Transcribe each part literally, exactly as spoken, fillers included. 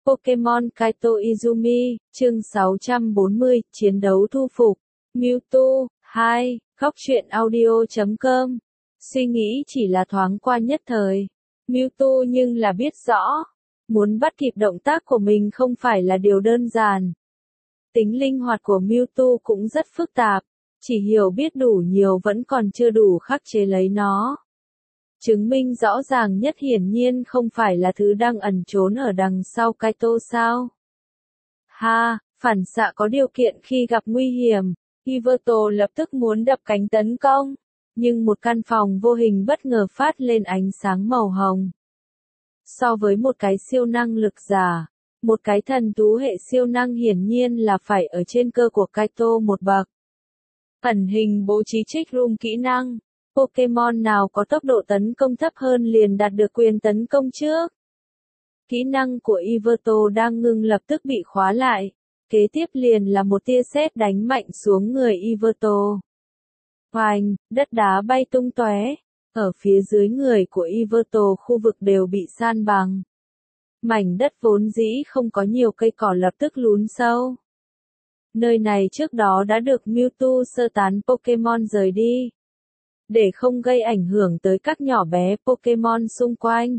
Pokemon Kaito Izumi, chương sáu trăm bốn mươi, chiến đấu thu phục. Mewtwo, hai, góc truyện audio chấm com. Suy nghĩ chỉ là thoáng qua nhất thời. Mewtwo nhưng là biết rõ, muốn bắt kịp động tác của mình không phải là điều đơn giản. Tính linh hoạt của Mewtwo cũng rất phức tạp, chỉ hiểu biết đủ nhiều vẫn còn chưa đủ khắc chế lấy nó. Chứng minh rõ ràng nhất hiển nhiên không phải là thứ đang ẩn trốn ở đằng sau Kaito sao? Ha, phản xạ có điều kiện khi gặp nguy hiểm, Yveltal lập tức muốn đập cánh tấn công, nhưng một căn phòng vô hình bất ngờ phát lên ánh sáng màu hồng. So với một cái siêu năng lực giả, một cái thần thú hệ siêu năng hiển nhiên là phải ở trên cơ của Kaito một bậc. Ẩn hình bố trí Trick Room kỹ năng. Pokemon nào có tốc độ tấn công thấp hơn liền đạt được quyền tấn công trước. Kỹ năng của Yveltal đang ngưng lập tức bị khóa lại. Kế tiếp liền là một tia sét đánh mạnh xuống người Yveltal. Hoành, đất đá bay tung tóe. Ở phía dưới người của Yveltal khu vực đều bị san bằng. Mảnh đất vốn dĩ không có nhiều cây cỏ lập tức lún sâu. Nơi này trước đó đã được Mewtwo sơ tán Pokemon rời đi, để không gây ảnh hưởng tới các nhỏ bé Pokemon xung quanh.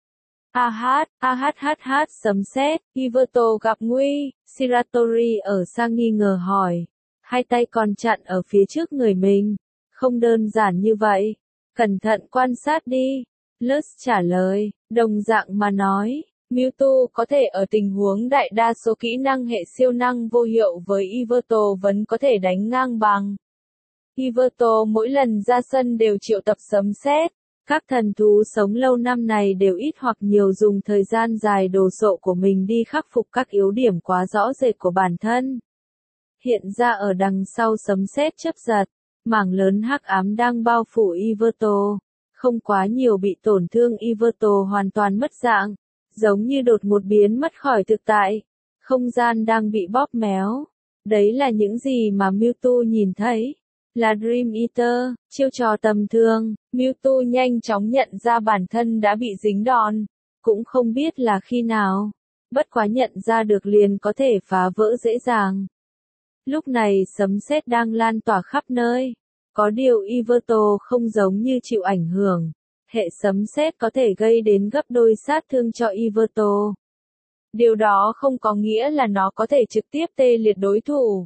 A hát, a hát hát hát sấm sét, Yveltal gặp nguy, Shiratori ở xa nghi ngờ hỏi. Hai tay còn chặn ở phía trước người mình. Không đơn giản như vậy. Cẩn thận quan sát đi. Lus trả lời, đồng dạng mà nói. Mewtwo có thể ở tình huống đại đa số kỹ năng hệ siêu năng vô hiệu với Yveltal vẫn có thể đánh ngang bằng. Yveltal mỗi lần ra sân đều triệu tập sấm sét. Các thần thú sống lâu năm này đều ít hoặc nhiều dùng thời gian dài đồ sộ của mình đi khắc phục các yếu điểm quá rõ rệt của bản thân. Hiện ra ở đằng sau sấm sét chớp giật, mảng lớn hắc ám đang bao phủ Yveltal. Không quá nhiều bị tổn thương, Yveltal hoàn toàn mất dạng, giống như đột một biến mất khỏi thực tại. Không gian đang bị bóp méo. Đấy là những gì mà Mewtwo nhìn thấy. Là Dream Eater, chiêu trò tầm thường. Mewtwo nhanh chóng nhận ra bản thân đã bị dính đòn. Cũng không biết là khi nào. Bất quá nhận ra được liền có thể phá vỡ dễ dàng. Lúc này sấm sét đang lan tỏa khắp nơi. Có điều Yveltal không giống như chịu ảnh hưởng. Hệ sấm sét có thể gây đến gấp đôi sát thương cho Yveltal. Điều đó không có nghĩa là nó có thể trực tiếp tê liệt đối thủ.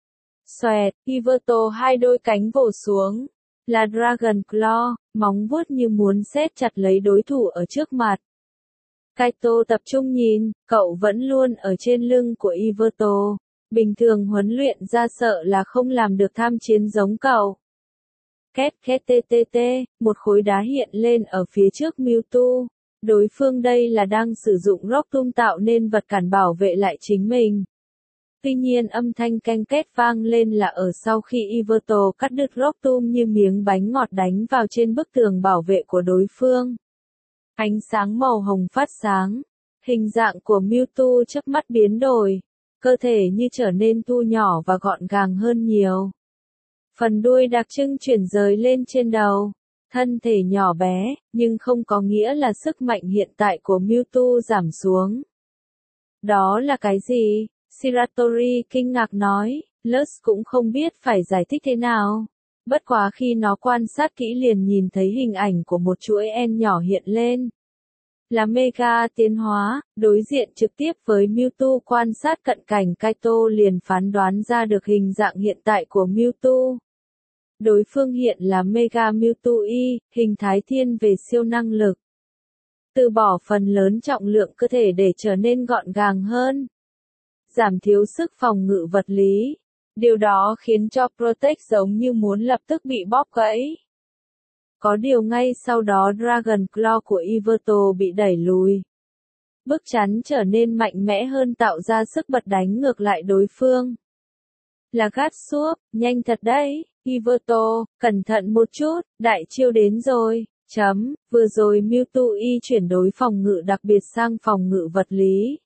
Xoẹt, Yveltal hai đôi cánh vồ xuống. Là Dragon Claw, móng vuốt như muốn siết chặt lấy đối thủ ở trước mặt. Kaito tập trung nhìn, cậu vẫn luôn ở trên lưng của Yveltal. Bình thường huấn luyện ra sợ là không làm được tham chiến giống cậu. Két két tê tê tê, một khối đá hiện lên ở phía trước Mewtwo. Đối phương đây là đang sử dụng Rock Tomb tạo nên vật cản bảo vệ lại chính mình. Tuy nhiên âm thanh canh két vang lên là ở sau khi Yveltal cắt đứt Rock Tomb như miếng bánh ngọt đánh vào trên bức tường bảo vệ của đối phương. Ánh sáng màu hồng phát sáng. Hình dạng của Mewtwo chớp mắt biến đổi. Cơ thể như trở nên thu nhỏ và gọn gàng hơn nhiều. Phần đuôi đặc trưng chuyển rời lên trên đầu. Thân thể nhỏ bé, nhưng không có nghĩa là sức mạnh hiện tại của Mewtwo giảm xuống. Đó là cái gì? Shiratori kinh ngạc nói. Lus cũng không biết phải giải thích thế nào. Bất quá khi nó quan sát kỹ liền nhìn thấy hình ảnh của một chuỗi N nhỏ hiện lên. Là Mega tiến hóa, đối diện trực tiếp với Mewtwo, quan sát cận cảnh Kaito liền phán đoán ra được hình dạng hiện tại của Mewtwo. Đối phương hiện là Mega Mewtwo Y, hình thái thiên về siêu năng lực. Từ bỏ phần lớn trọng lượng cơ thể để trở nên gọn gàng hơn. Giảm thiếu sức phòng ngự vật lý. Điều đó khiến cho Protect giống như muốn lập tức bị bóp gãy. Có điều ngay sau đó Dragon Claw của Yveltal bị đẩy lùi. Bức chắn trở nên mạnh mẽ hơn tạo ra sức bật đánh ngược lại đối phương. Là Gát Suop, nhanh thật đấy, Yveltal, cẩn thận một chút, đại chiêu đến rồi, chấm, vừa rồi Mewtwo Y chuyển đối phòng ngự đặc biệt sang phòng ngự vật lý.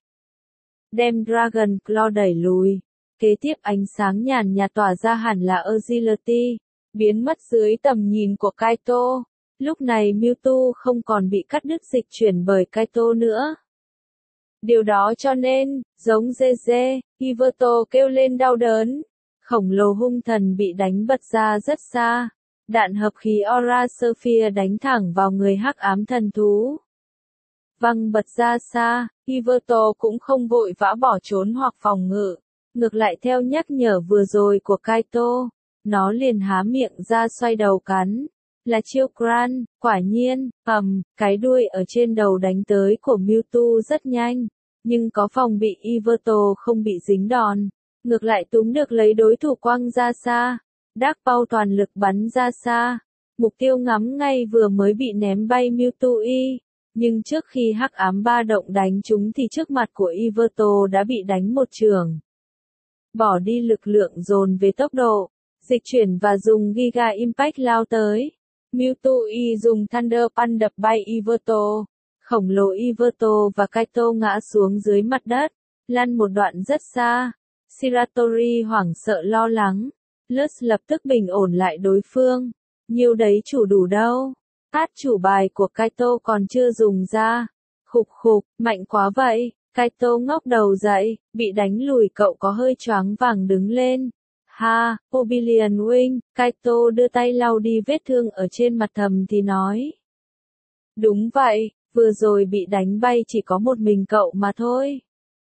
Đem Dragon Claw đẩy lùi. Kế tiếp ánh sáng nhàn nhạt tỏa ra hẳn là Agility, biến mất dưới tầm nhìn của Kaito. Lúc này Mewtwo không còn bị cắt đứt dịch chuyển bởi Kaito nữa. Điều đó cho nên, giống dê dê, Yvetot kêu lên đau đớn. Khổng lồ hung thần bị đánh bật ra rất xa. Đạn hợp khí Aura Sophia đánh thẳng vào người hắc ám thần thú. Văng bật ra xa, Yvetot cũng không vội vã bỏ trốn hoặc phòng ngự. Ngược lại theo nhắc nhở vừa rồi của Kaito, nó liền há miệng ra xoay đầu cắn. Là chiêu Gran, quả nhiên, ầm, cái đuôi ở trên đầu đánh tới của Mewtwo rất nhanh, nhưng có phòng bị Yvetot không bị dính đòn, ngược lại túm được lấy đối thủ quăng ra xa. Dark Ball toàn lực bắn ra xa, mục tiêu ngắm ngay vừa mới bị ném bay Mewtwo y, nhưng trước khi hắc ám ba động đánh chúng thì trước mặt của Yvetot đã bị đánh một chưởng. Bỏ đi lực lượng dồn về tốc độ, dịch chuyển và dùng Giga Impact lao tới. Mewtwo y dùng Thunder Punch đập bay Yvetot. Khổng lồ Yvetot và Kaito ngã xuống dưới mặt đất, lăn một đoạn rất xa. Shiratori hoảng sợ lo lắng. Lutz lập tức bình ổn lại đối phương. Nhiêu đấy chủ đủ đâu. Át chủ bài của Kaito còn chưa dùng ra. Khục khục, mạnh quá vậy. Kaito ngóc đầu dậy, bị đánh lùi cậu có hơi choáng vàng đứng lên. Ha, Oblivion Wing, Kaito đưa tay lau đi vết thương ở trên mặt thầm thì nói. Đúng vậy, vừa rồi bị đánh bay chỉ có một mình cậu mà thôi.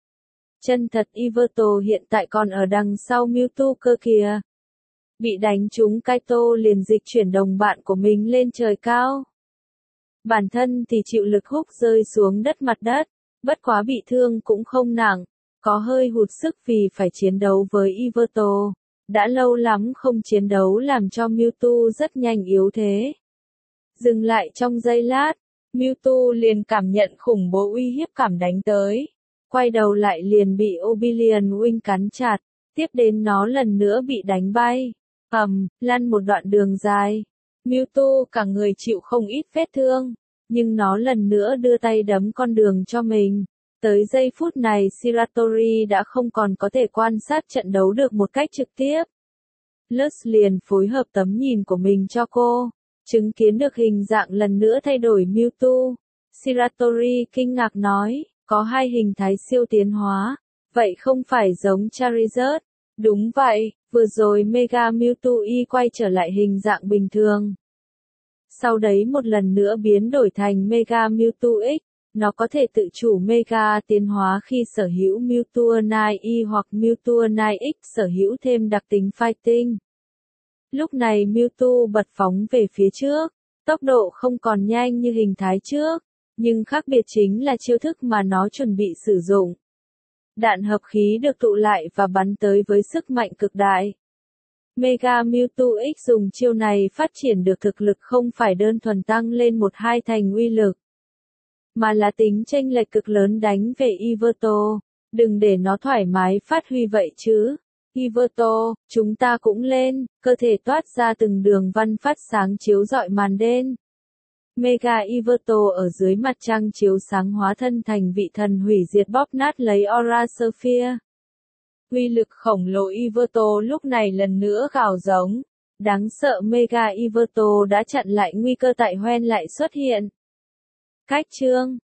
Chân thật Yvetot hiện tại còn ở đằng sau Mewtwo cơ kìa. Bị đánh trúng Kaito liền dịch chuyển đồng bạn của mình lên trời cao. Bản thân thì chịu lực húc rơi xuống đất mặt đất, bất quá bị thương cũng không nặng, có hơi hụt sức vì phải chiến đấu với Yvetot. Đã lâu lắm không chiến đấu làm cho Mewtwo rất nhanh yếu thế. Dừng lại trong giây lát, Mewtwo liền cảm nhận khủng bố uy hiếp cảm đánh tới. Quay đầu lại liền bị Oblivion Wing cắn chặt, tiếp đến nó lần nữa bị đánh bay. Ầm, lăn một đoạn đường dài. Mewtwo cả người chịu không ít vết thương, nhưng nó lần nữa đưa tay đấm con đường cho mình. Tới giây phút này Shiratori đã không còn có thể quan sát trận đấu được một cách trực tiếp. Lutz liền phối hợp tấm nhìn của mình cho cô, chứng kiến được hình dạng lần nữa thay đổi Mewtwo. Shiratori kinh ngạc nói, có hai hình thái siêu tiến hóa, vậy không phải giống Charizard? Đúng vậy, vừa rồi Mega Mewtwo y quay trở lại hình dạng bình thường. Sau đấy một lần nữa biến đổi thành Mega Mewtwo X. Nó có thể tự chủ Mega tiến hóa khi sở hữu Mewtwo chín y hoặc Mewtwo chín X sở hữu thêm đặc tính Fighting. Lúc này Mewtwo bật phóng về phía trước, tốc độ không còn nhanh như hình thái trước, nhưng khác biệt chính là chiêu thức mà nó chuẩn bị sử dụng. Đạn hợp khí được tụ lại và bắn tới với sức mạnh cực đại. Mega Mewtwo X dùng chiêu này phát triển được thực lực không phải đơn thuần tăng lên một hai thành uy lực, mà là tính chênh lệch cực lớn đánh về Yvetot. Đừng để nó thoải mái phát huy vậy chứ. Yvetot, chúng ta cũng lên, cơ thể toát ra từng đường văn phát sáng chiếu rọi màn đen. Mega Yvetot ở dưới mặt trăng chiếu sáng hóa thân thành vị thần hủy diệt bóp nát lấy Aura Sophia. Uy lực khổng lồ Yvetot lúc này lần nữa gào giống. Đáng sợ Mega Yvetot đã chặn lại nguy cơ tại Hoenn lại xuất hiện. Cách chương